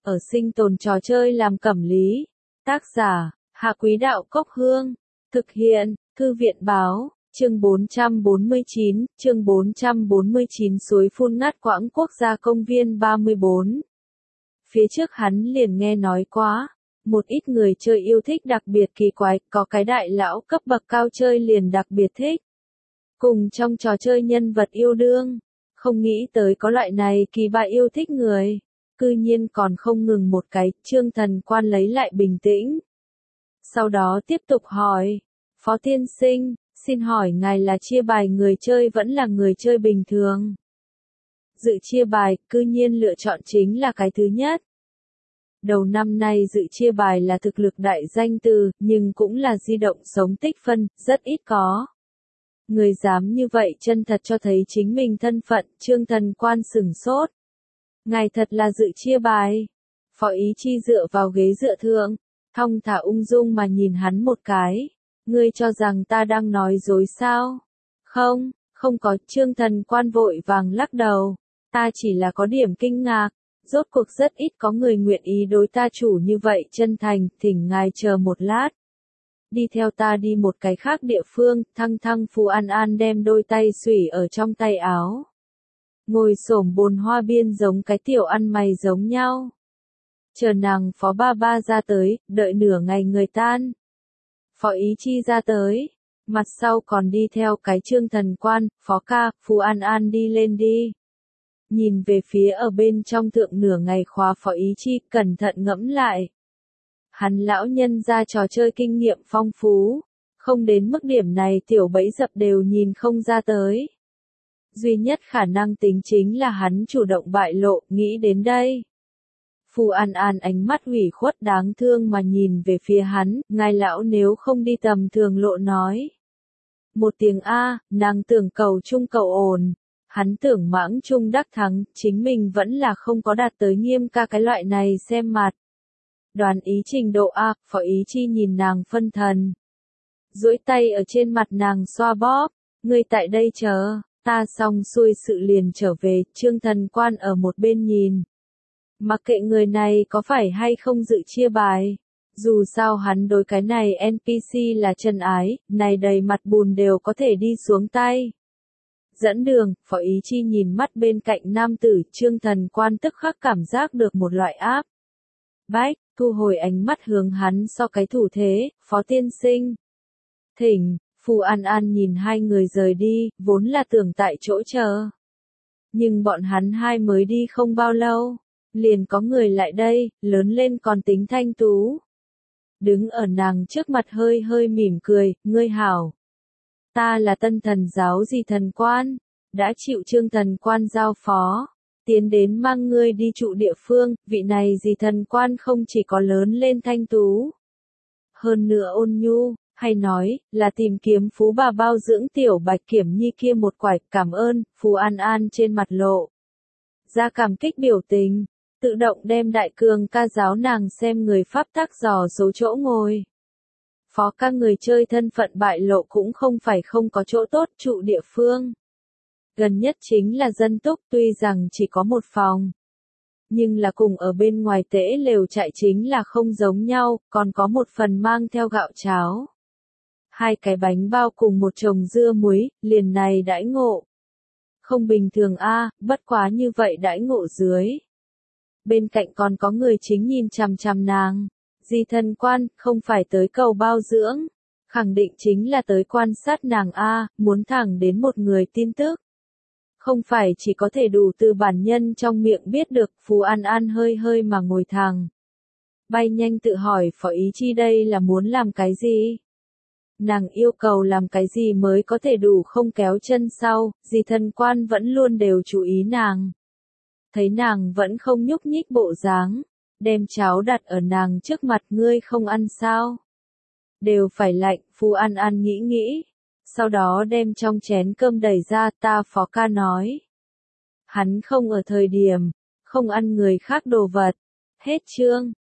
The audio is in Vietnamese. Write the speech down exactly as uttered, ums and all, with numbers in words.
ở sinh tồn trò chơi làm cẩm lý. Tác giả, Hạ Quý Đạo Cốc Hương. Thực hiện, Thư viện báo, chương bốn trăm bốn mươi chín, chương bốn trăm bốn mươi chín suối phun ngắt quãng quốc gia công viên ba mươi bốn. Phía trước hắn liền nghe nói quá, một ít người chơi yêu thích đặc biệt kỳ quái, có cái đại lão cấp bậc cao chơi liền đặc biệt thích. Cùng trong trò chơi nhân vật yêu đương, không nghĩ tới có loại này kỳ bạ yêu thích người. Cư nhiên còn không ngừng một cái, Trương Thần Quan lấy lại bình tĩnh. Sau đó tiếp tục hỏi, Phó Tiên Sinh, xin hỏi ngài là chia bài người chơi vẫn là người chơi bình thường? Dự chia bài, cư nhiên lựa chọn chính là cái thứ nhất. Đầu năm nay dự chia bài là thực lực đại danh từ, nhưng cũng là di động sống tích phân, rất ít có. Người dám như vậy chân thật cho thấy chính mình thân phận, Trương Thần Quan sửng sốt. Ngài thật là dự chia bài. Phó Ý Chi dựa vào ghế dựa thượng, thong thả ung dung mà nhìn hắn một cái. Ngươi cho rằng ta đang nói dối sao? Không, không có. Trương Thần Quan vội vàng lắc đầu. Ta chỉ là có điểm kinh ngạc. Rốt cuộc rất ít có người nguyện ý đối ta chủ như vậy chân thành, thỉnh ngài chờ một lát. Đi theo ta đi một cái khác địa phương, thăng thăng Phù An An đem đôi tay xủy ở trong tay áo. Ngồi xổm bồn hoa biên giống cái tiểu ăn mày giống nhau. Chờ nàng Phó Ba Ba ra tới, đợi nửa ngày người tan. Phó Ý Chi ra tới, mặt sau còn đi theo cái Trương Thần Quan, Phó Ca, Phù An An đi lên đi. Nhìn về phía ở bên trong thượng nửa ngày khóa Phó Ý Chi, cẩn thận ngẫm lại. Hắn lão nhân ra trò chơi kinh nghiệm phong phú, không đến mức điểm này tiểu bẫy dập đều nhìn không ra tới. Duy nhất khả năng tính chính là hắn chủ động bại lộ, nghĩ đến đây. Phù An An ánh mắt ủy khuất đáng thương mà nhìn về phía hắn, ngài lão nếu không đi tầm thường lộ nói. Một tiếng A, nàng tưởng cầu chung cầu ổn, hắn tưởng mãng chung đắc thắng, chính mình vẫn là không có đạt tới nghiêm ca cái loại này xem mặt. Đoàn ý trình độ A, Phó Ý Chi nhìn nàng phân thần. Duỗi tay ở trên mặt nàng xoa bóp, ngươi tại đây chờ. Ta xong xuôi sự liền trở về, Trương Thần Quan ở một bên nhìn. Mặc kệ người này có phải hay không dự chia bài. Dù sao hắn đối cái này en pê xê là chân ái, này đầy mặt bùn đều có thể đi xuống tay. Dẫn đường, Phó Ý Chi nhìn mắt bên cạnh nam tử, Trương Thần Quan tức khắc cảm giác được một loại áp bách, thu hồi ánh mắt hướng hắn so cái thủ thế, Phó Tiên Sinh. Thỉnh. Phù An An nhìn hai người rời đi, vốn là tưởng tại chỗ chờ. Nhưng bọn hắn hai mới đi không bao lâu, liền có người lại đây, lớn lên còn tính thanh tú. Đứng ở nàng trước mặt hơi hơi mỉm cười, ngươi hảo. Ta là tân thần giáo Di Thần Quan, đã chịu Trương Thần Quan giao phó, tiến đến mang ngươi đi trụ địa phương, vị này Di Thần Quan không chỉ có lớn lên thanh tú. Hơn nữa ôn nhu. Hay nói, là tìm kiếm phú bà bao dưỡng tiểu Bạch Kiểm Nhi kia một quải, cảm ơn, Phù An An trên mặt lộ. Ra cảm kích biểu tình, tự động đem đại cường ca giáo nàng xem người pháp tác dò số chỗ ngồi. Phó Ca người chơi thân phận bại lộ cũng không phải không có chỗ tốt trụ địa phương. Gần nhất chính là dân túc tuy rằng chỉ có một phòng. Nhưng là cùng ở bên ngoài tễ lều trại chính là không giống nhau, còn có một phần mang theo gạo cháo. Hai cái bánh bao cùng một chồng dưa muối, liền này đãi ngộ. Không bình thường a, bất quá như vậy đãi ngộ dưới. Bên cạnh còn có người chính nhìn chằm chằm nàng. Di Thần Quan, không phải tới cầu bao dưỡng. Khẳng định chính là tới quan sát nàng a, muốn thẳng đến một người tin tức. Không phải chỉ có thể đủ từ bản nhân trong miệng biết được, Phù An An hơi hơi mà ngồi thẳng. Bay nhanh tự hỏi Phó Ý Chi đây là muốn làm cái gì? Nàng yêu cầu làm cái gì mới có thể đủ không kéo chân sau, Di Thần Quan vẫn luôn đều chú ý nàng. Thấy nàng vẫn không nhúc nhích bộ dáng, đem cháo đặt ở nàng trước mặt, ngươi không ăn sao? Đều phải lạnh, Phù An An nghĩ nghĩ, sau đó đem trong chén cơm đẩy ra, ta Phó Ca nói. Hắn không ở thời điểm, không ăn người khác đồ vật. Hết chương.